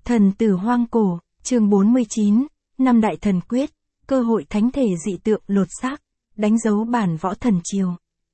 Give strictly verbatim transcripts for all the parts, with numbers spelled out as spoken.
Thần tử hoang cổ, chương bốn mươi chín, năm đại thần quyết, cơ hội thánh thể dị tượng lột xác, đánh dấu bản võ thần triều.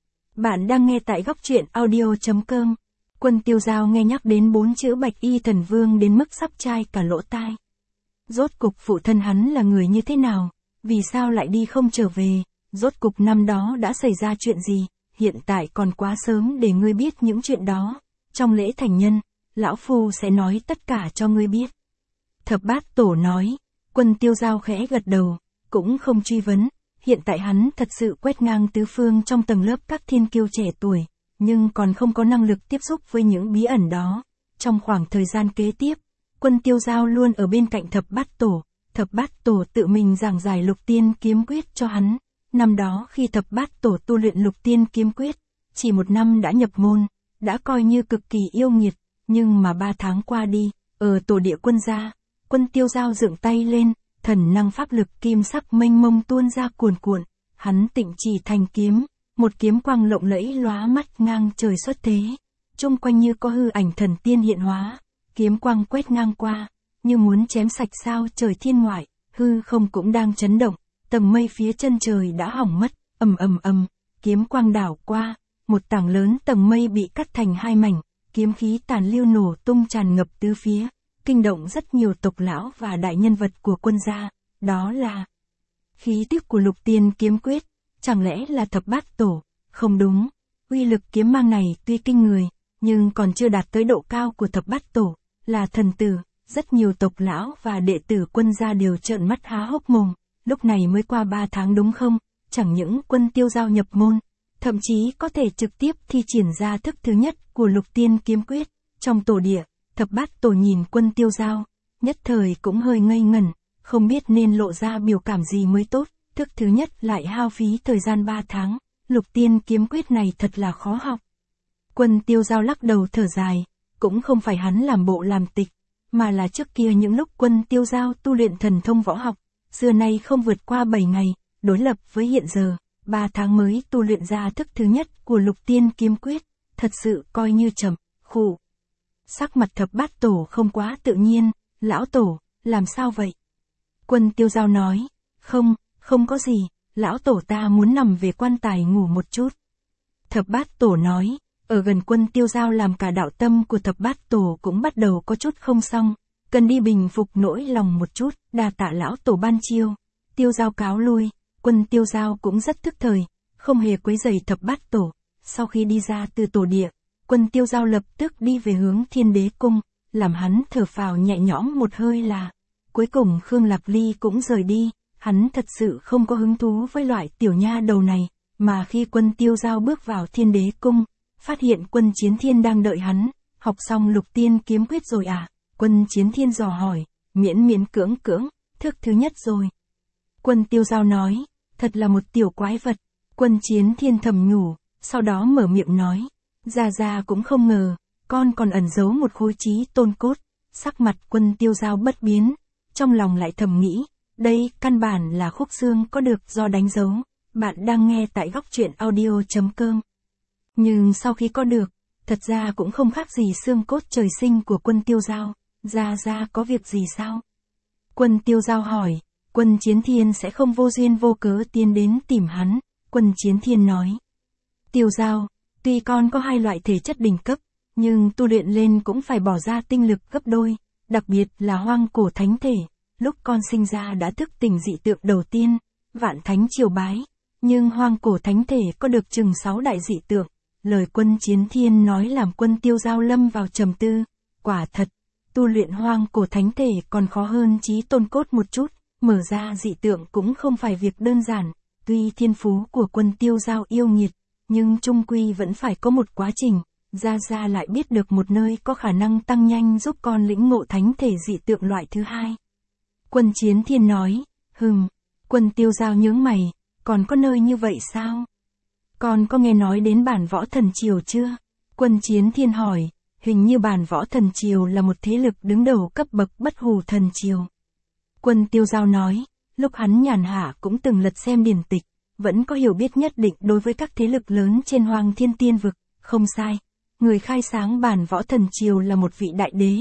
Bạn đang nghe tại góc truyện audio chấm com. Quân Tiêu Dao nghe nhắc đến bốn chữ Bạch Y Thần Vương đến mức sắp chai cả lỗ tai. Rốt cục phụ thân hắn là người như thế nào? Vì sao lại đi không trở về? Rốt cục năm đó đã xảy ra chuyện gì? Hiện tại còn quá sớm để ngươi biết những chuyện đó. Trong lễ thành nhân, lão phu sẽ nói tất cả cho ngươi biết. Thập Bát Tổ nói. Quân Tiêu Dao khẽ gật đầu, cũng không truy vấn. Hiện tại hắn thật sự quét ngang tứ phương trong tầng lớp các thiên kiêu trẻ tuổi, nhưng còn không có năng lực tiếp xúc với những bí ẩn đó. Trong khoảng thời gian kế tiếp, Quân Tiêu Dao luôn ở bên cạnh Thập Bát Tổ. Thập Bát Tổ tự mình giảng giải Lục Tiên Kiếm Quyết cho hắn. Năm đó khi Thập Bát Tổ tu luyện Lục Tiên Kiếm Quyết, chỉ một năm đã nhập môn, đã coi như cực kỳ yêu nghiệt, nhưng mà ba tháng qua đi, ở tổ địa quân gia, Quân Tiêu Dao dựng tay lên, thần năng pháp lực kim sắc mênh mông tuôn ra cuồn cuộn, hắn tịnh chỉ thành kiếm, một kiếm quang lộng lẫy lóa mắt ngang trời xuất thế, chung quanh như có hư ảnh thần tiên hiện hóa, kiếm quang quét ngang qua, như muốn chém sạch sao trời thiên ngoại, hư không cũng đang chấn động, tầng mây phía chân trời đã hỏng mất, ầm ầm ầm, kiếm quang đảo qua, một tảng lớn tầng mây bị cắt thành hai mảnh, kiếm khí tàn lưu nổ tung tràn ngập tứ phía, kinh động rất nhiều tộc lão và đại nhân vật của quân gia, đó là khí tức của Lục Tiên Kiếm Quyết, chẳng lẽ là Thập Bát Tổ? Không đúng, uy lực kiếm mang này tuy kinh người, nhưng còn chưa đạt tới độ cao của Thập Bát Tổ, là thần tử, rất nhiều tộc lão và đệ tử quân gia đều trợn mắt há hốc mồm, lúc này mới qua ba tháng đúng không? Chẳng những Quân Tiêu Dao nhập môn, thậm chí có thể trực tiếp thi triển ra thức thứ nhất của Lục Tiên Kiếm Quyết, trong tổ địa. Thập Bát Tổ nhìn Quân Tiêu Dao, nhất thời cũng hơi ngây ngẩn, không biết nên lộ ra biểu cảm gì mới tốt, thức thứ nhất lại hao phí thời gian ba tháng, Lục Tiên Kiếm Quyết này thật là khó học. Quân Tiêu Dao lắc đầu thở dài, cũng không phải hắn làm bộ làm tịch, mà là trước kia những lúc Quân Tiêu Dao tu luyện thần thông võ học, xưa nay không vượt qua bảy ngày, đối lập với hiện giờ, ba tháng mới tu luyện ra thức thứ nhất của Lục Tiên Kiếm Quyết, thật sự coi như chậm, khụ. Sắc mặt Thập Bát Tổ không quá tự nhiên, lão tổ, làm sao vậy? Quân Tiêu Dao nói, không, không có gì, lão tổ ta muốn nằm về quan tài ngủ một chút. Thập Bát Tổ nói, ở gần Quân Tiêu Dao làm cả đạo tâm của Thập Bát Tổ cũng bắt đầu có chút không xong, cần đi bình phục nỗi lòng một chút, đa tạ lão tổ ban chiêu. Tiêu Dao cáo lui, Quân Tiêu Dao cũng rất thức thời, không hề quấy rầy Thập Bát Tổ. Sau khi đi ra từ tổ địa, Quân Tiêu Dao lập tức đi về hướng Thiên Đế Cung, làm hắn thở phào nhẹ nhõm một hơi là. Cuối cùng Khương Lạc Ly cũng rời đi, hắn thật sự không có hứng thú với loại tiểu nha đầu này, mà khi Quân Tiêu Dao bước vào Thiên Đế Cung, phát hiện Quân Chiến Thiên đang đợi hắn, học xong Lục Tiên Kiếm Quyết rồi à? Quân Chiến Thiên dò hỏi, miễn miễn cưỡng cưỡng, thức thứ nhất rồi. Quân Tiêu Dao nói, thật là một tiểu quái vật. Quân Chiến Thiên thầm nhủ, sau đó mở miệng nói. Gia Gia cũng không ngờ, con còn ẩn giấu một khối trí tôn cốt, sắc mặt Quân Tiêu Dao bất biến, trong lòng lại thầm nghĩ, đây căn bản là khúc xương có được do đánh dấu, bạn đang nghe tại góc truyện audio chấm com. Nhưng sau khi có được, thật ra cũng không khác gì xương cốt trời sinh của Quân Tiêu Dao, Gia Gia có việc gì sao? Quân Tiêu Dao hỏi, Quân Chiến Thiên sẽ không vô duyên vô cớ tiến đến tìm hắn, Quân Chiến Thiên nói. Tiêu Dao, tuy con có hai loại thể chất đỉnh cấp, nhưng tu luyện lên cũng phải bỏ ra tinh lực gấp đôi, đặc biệt là hoang cổ thánh thể, lúc con sinh ra đã thức tỉnh dị tượng đầu tiên, vạn thánh triều bái, nhưng hoang cổ thánh thể có được chừng sáu đại dị tượng, lời Quân Chiến Thiên nói làm Quân Tiêu Dao lâm vào trầm tư, quả thật, tu luyện hoang cổ thánh thể còn khó hơn trí tôn cốt một chút, mở ra dị tượng cũng không phải việc đơn giản, tuy thiên phú của Quân Tiêu Dao yêu nghiệt, nhưng chung quy vẫn phải có một quá trình, Gia Gia lại biết được một nơi có khả năng tăng nhanh giúp con lĩnh ngộ thánh thể dị tượng loại thứ hai. Quân Chiến Thiên nói, hừm, Quân Tiêu Dao nhướng mày, còn có nơi như vậy sao? Con có nghe nói đến bản võ thần triều chưa? Quân Chiến Thiên hỏi, hình như bản võ thần triều là một thế lực đứng đầu cấp bậc bất hủ thần triều. Quân Tiêu Dao nói, lúc hắn nhàn hạ cũng từng lật xem điển tịch, vẫn có hiểu biết nhất định đối với các thế lực lớn trên Hoàng Thiên Tiên Vực, không sai. Người khai sáng bản võ thần triều là một vị đại đế,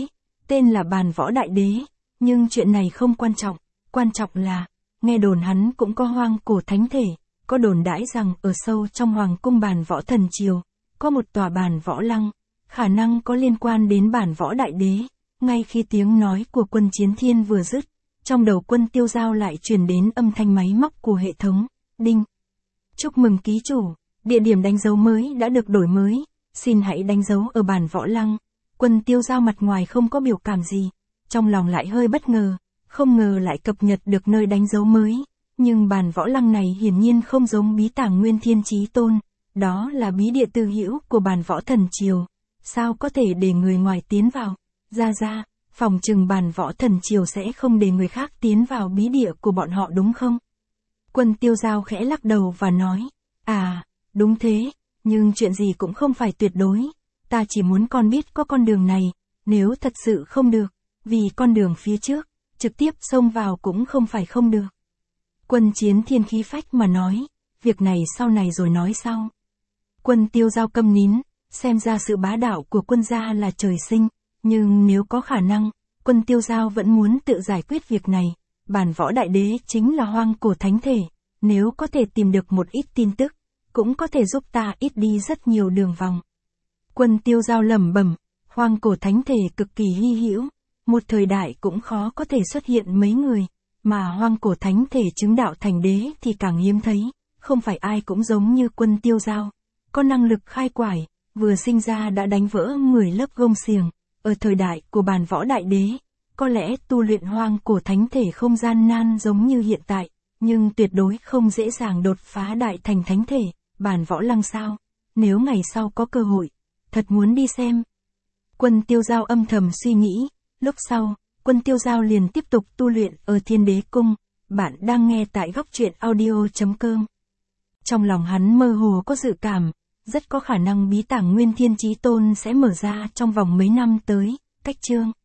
tên là Bàn Võ Đại Đế, nhưng chuyện này không quan trọng, quan trọng là, nghe đồn hắn cũng có hoang cổ thánh thể, có đồn đãi rằng ở sâu trong hoàng cung Bàn Võ Thần Triều, có một tòa Bàn Võ Lăng, khả năng có liên quan đến Bàn Võ Đại Đế. Ngay khi tiếng nói của Quân Chiến Thiên vừa dứt, trong đầu Quân Tiêu Giao lại truyền đến âm thanh máy móc của hệ thống, đinh. Chúc mừng ký chủ, địa điểm đánh dấu mới đã được đổi mới, xin hãy đánh dấu ở Bàn Võ Lăng. Quân Tiêu Giao mặt ngoài không có biểu cảm gì, trong lòng lại hơi bất ngờ, không ngờ lại cập nhật được nơi đánh dấu mới, nhưng Bàn Võ Lăng này hiển nhiên không giống bí tàng Nguyên Thiên Chí Tôn, đó là bí địa tư hữu của Bàn Võ Thần Triều, sao có thể để người ngoài tiến vào, ra ra, phòng trừng Bàn Võ Thần Triều sẽ không để người khác tiến vào bí địa của bọn họ đúng không? Quân Tiêu Giao khẽ lắc đầu và nói, à, đúng thế, nhưng chuyện gì cũng không phải tuyệt đối, ta chỉ muốn con biết có con đường này, nếu thật sự không được, vì con đường phía trước, trực tiếp xông vào cũng không phải không được. Quân Chiến Thiên khí phách mà nói, việc này sau này rồi nói sau. Quân Tiêu Giao câm nín, xem ra sự bá đạo của quân gia là trời sinh, nhưng nếu có khả năng, Quân Tiêu Giao vẫn muốn tự giải quyết việc này. Bàn Võ Đại Đế chính là hoang cổ thánh thể, nếu có thể tìm được một ít tin tức, cũng có thể giúp ta ít đi rất nhiều đường vòng. Quân Tiêu Giao lẩm bẩm, hoang cổ thánh thể cực kỳ hy hữu, một thời đại cũng khó có thể xuất hiện mấy người, mà hoang cổ thánh thể chứng đạo thành đế thì càng hiếm thấy, không phải ai cũng giống như Quân Tiêu Giao, có năng lực khai quải, vừa sinh ra đã đánh vỡ mười lớp gông xiềng, ở thời đại của Bàn Võ Đại Đế. Có lẽ tu luyện hoang cổ thánh thể không gian nan giống như hiện tại, nhưng tuyệt đối không dễ dàng đột phá đại thành thánh thể, Bàn Võ Lăng sao? Nếu ngày sau có cơ hội, thật muốn đi xem. Quân Tiêu Giao âm thầm suy nghĩ, lúc sau, Quân Tiêu Giao liền tiếp tục tu luyện ở Thiên Đế Cung, bạn đang nghe tại góc truyện audio chấm com. Trong lòng hắn mơ hồ có dự cảm, rất có khả năng bí tàng Nguyên Thiên Chí Tôn sẽ mở ra trong vòng mấy năm tới, cách chương.